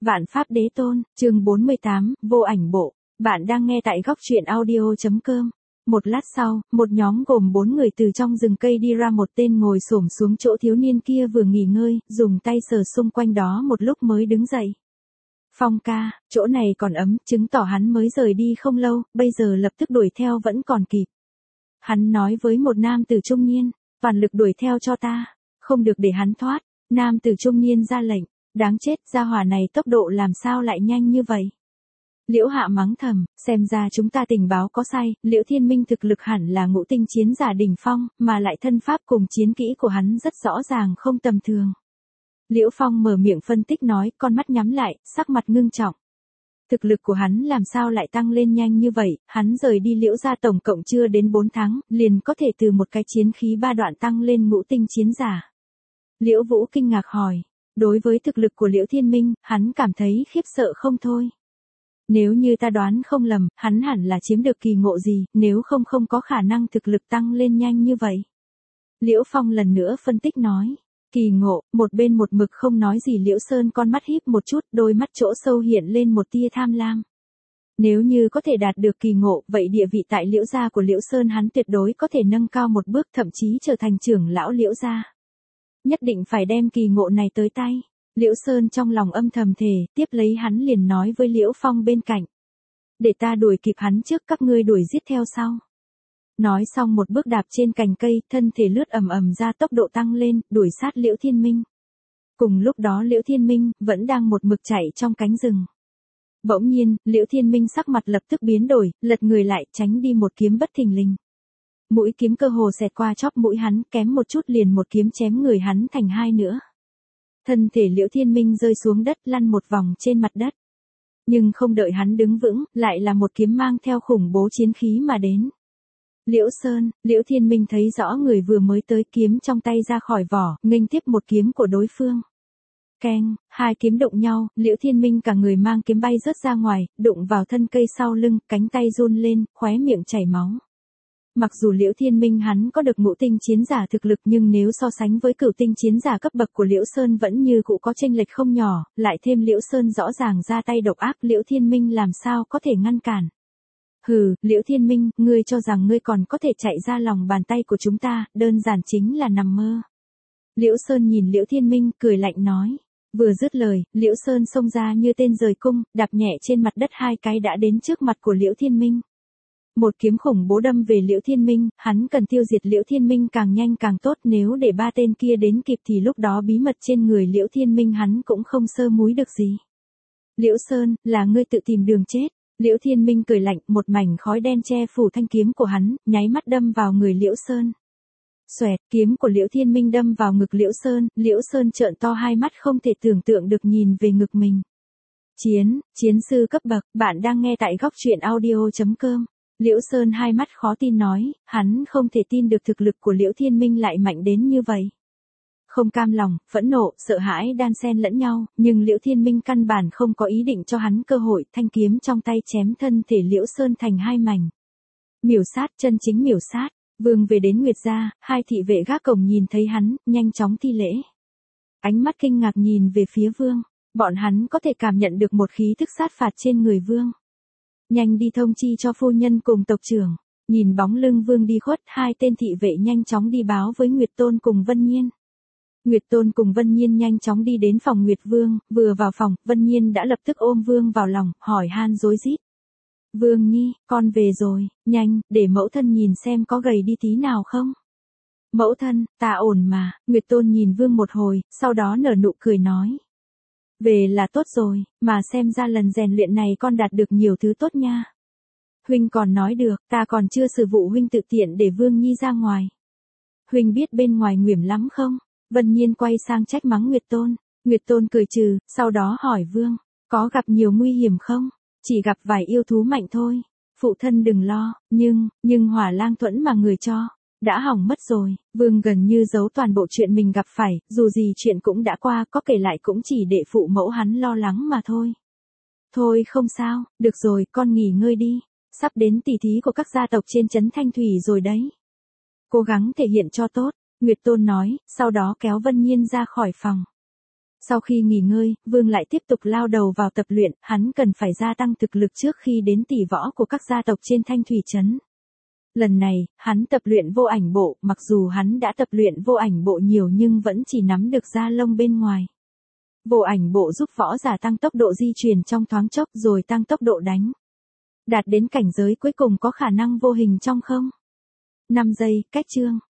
Vạn Pháp Đế Tôn, chương 48, vô ảnh bộ. Bạn đang nghe tại góc truyện audio.com. Một lát sau, một nhóm gồm 4 người từ trong rừng cây đi ra, một tên ngồi xổm xuống chỗ thiếu niên kia vừa nghỉ ngơi, dùng tay sờ xung quanh đó một lúc mới đứng dậy. Phong ca, chỗ này còn ấm, chứng tỏ hắn mới rời đi không lâu, bây giờ lập tức đuổi theo vẫn còn kịp. Hắn nói với một nam tử trung niên, toàn lực đuổi theo cho ta, không được để hắn thoát. Nam tử trung niên ra lệnh, đáng chết, gia hỏa này tốc độ làm sao lại nhanh như vậy. Liễu Hạ mắng thầm, xem ra chúng ta tình báo có sai, Liễu Thiên Minh thực lực hẳn là ngũ tinh chiến giả đỉnh phong, mà lại thân pháp cùng chiến kỹ của hắn rất rõ ràng không tầm thường. Liễu Phong mở miệng phân tích nói, con mắt nhắm lại, sắc mặt ngưng trọng. Thực lực của hắn làm sao lại tăng lên nhanh như vậy, hắn rời đi Liễu gia tổng cộng chưa đến 4 tháng, liền có thể từ một cái chiến khí 3 đoạn tăng lên ngũ tinh chiến giả. Liễu Vũ kinh ngạc hỏi, đối với thực lực của Liễu Thiên Minh, hắn cảm thấy khiếp sợ không thôi. Nếu như ta đoán không lầm, hắn hẳn là chiếm được kỳ ngộ gì, nếu không không có khả năng thực lực tăng lên nhanh như vậy. Liễu Phong lần nữa phân tích nói, kỳ ngộ, một bên một mực không nói gì Liễu Sơn con mắt híp một chút, đôi mắt chỗ sâu hiện lên một tia tham lam. Nếu như có thể đạt được kỳ ngộ, vậy địa vị tại Liễu gia của Liễu Sơn hắn tuyệt đối có thể nâng cao một bước, thậm chí trở thành trưởng lão Liễu gia. Nhất định phải đem kỳ ngộ này tới tay. Liễu Sơn trong lòng âm thầm thề, tiếp lấy hắn liền nói với Liễu Phong bên cạnh. Để ta đuổi kịp hắn trước, các ngươi đuổi giết theo sau. Nói xong một bước đạp trên cành cây, thân thể lướt ầm ầm ra, tốc độ tăng lên, đuổi sát Liễu Thiên Minh. Cùng lúc đó Liễu Thiên Minh vẫn đang một mực chạy trong cánh rừng. Bỗng nhiên, Liễu Thiên Minh sắc mặt lập tức biến đổi, lật người lại, tránh đi một kiếm bất thình lình. Mũi kiếm cơ hồ xẹt qua chóp mũi hắn, kém một chút liền một kiếm chém người hắn thành hai nữa. Thân thể Liễu Thiên Minh rơi xuống đất, lăn một vòng trên mặt đất. Nhưng không đợi hắn đứng vững, lại là một kiếm mang theo khủng bố chiến khí mà đến. Liễu Sơn, Liễu Thiên Minh thấy rõ người vừa mới tới, kiếm trong tay ra khỏi vỏ, nghênh tiếp một kiếm của đối phương. Keng, hai kiếm đụng nhau, Liễu Thiên Minh cả người mang kiếm bay rớt ra ngoài, đụng vào thân cây sau lưng, cánh tay run lên, khóe miệng chảy máu. Mặc dù Liễu Thiên Minh hắn có được ngũ tinh chiến giả thực lực, nhưng nếu so sánh với cửu tinh chiến giả cấp bậc của Liễu Sơn vẫn như cũ có chênh lệch không nhỏ, lại thêm Liễu Sơn rõ ràng ra tay độc ác, Liễu Thiên Minh làm sao có thể ngăn cản. Hừ, Liễu Thiên Minh, ngươi cho rằng ngươi còn có thể chạy ra lòng bàn tay của chúng ta, đơn giản chính là nằm mơ. Liễu Sơn nhìn Liễu Thiên Minh, cười lạnh nói. Vừa dứt lời, Liễu Sơn xông ra như tên rời cung, đạp nhẹ trên mặt đất hai cái đã đến trước mặt của Liễu Thiên Minh. Một kiếm khủng bố đâm về Liễu Thiên Minh, hắn cần tiêu diệt Liễu Thiên Minh càng nhanh càng tốt, nếu để ba tên kia đến kịp thì lúc đó bí mật trên người Liễu Thiên Minh hắn cũng không sơ múi được gì. Liễu Sơn, là ngươi tự tìm đường chết. Liễu Thiên Minh cười lạnh, một mảnh khói đen che phủ thanh kiếm của hắn, nháy mắt đâm vào người Liễu Sơn. Xoẹt, kiếm của Liễu Thiên Minh đâm vào ngực Liễu Sơn trợn to hai mắt không thể tưởng tượng được nhìn về ngực mình. Chiến sư cấp bậc, bạn đang nghe tại góc truyện audio.com. Liễu Sơn hai mắt khó tin nói, hắn không thể tin được thực lực của Liễu Thiên Minh lại mạnh đến như vậy. Không cam lòng, phẫn nộ, sợ hãi đan xen lẫn nhau, nhưng Liễu Thiên Minh căn bản không có ý định cho hắn cơ hội, thanh kiếm trong tay chém thân thể Liễu Sơn thành hai mảnh. Miểu sát, chân chính miểu sát. Vương về đến Nguyệt gia, hai thị vệ gác cổng nhìn thấy hắn, nhanh chóng thi lễ. Ánh mắt kinh ngạc nhìn về phía Vương, bọn hắn có thể cảm nhận được một khí thức sát phạt trên người Vương. Nhanh đi thông chi cho phu nhân cùng tộc trưởng. Nhìn bóng lưng Vương đi khuất, hai tên thị vệ nhanh chóng đi báo với Nguyệt Tôn cùng Vân Nhiên. Nguyệt Tôn cùng Vân Nhiên nhanh chóng đi đến phòng Nguyệt Vương, vừa vào phòng, Vân Nhiên đã lập tức ôm Vương vào lòng, hỏi han rối rít. Vương Nhi, con về rồi, nhanh, để mẫu thân nhìn xem có gầy đi tí nào không. Mẫu thân, ta ổn mà, Nguyệt Tôn nhìn Vương một hồi, sau đó nở nụ cười nói. Về là tốt rồi, mà xem ra lần rèn luyện này con đạt được nhiều thứ tốt nha. Huynh còn nói được, ta còn chưa xử vụ huynh tự tiện để Vương Nhi ra ngoài. Huynh biết bên ngoài nguy hiểm lắm không? Vân Nhiên quay sang trách mắng Nguyệt Tôn. Nguyệt Tôn cười trừ, sau đó hỏi Vương, có gặp nhiều nguy hiểm không? Chỉ gặp vài yêu thú mạnh thôi. Phụ thân đừng lo, nhưng Hỏa Lang Thuẫn mà người cho, đã hỏng mất rồi. Vương gần như giấu toàn bộ chuyện mình gặp phải, dù gì chuyện cũng đã qua, có kể lại cũng chỉ để phụ mẫu hắn lo lắng mà thôi. Thôi không sao, được rồi, con nghỉ ngơi đi. Sắp đến tỷ thí của các gia tộc trên trấn Thanh Thủy rồi đấy. Cố gắng thể hiện cho tốt, Nguyệt Tôn nói, sau đó kéo Vân Nhiên ra khỏi phòng. Sau khi nghỉ ngơi, Vương lại tiếp tục lao đầu vào tập luyện, hắn cần phải gia tăng thực lực trước khi đến tỷ võ của các gia tộc trên Thanh Thủy Trấn. Lần này, hắn tập luyện vô ảnh bộ, mặc dù hắn đã tập luyện vô ảnh bộ nhiều nhưng vẫn chỉ nắm được da lông bên ngoài. Vô ảnh bộ giúp võ giả tăng tốc độ di chuyển trong thoáng chốc rồi tăng tốc độ đánh. Đạt đến cảnh giới cuối cùng có khả năng vô hình trong không? 5 giây, cách chương.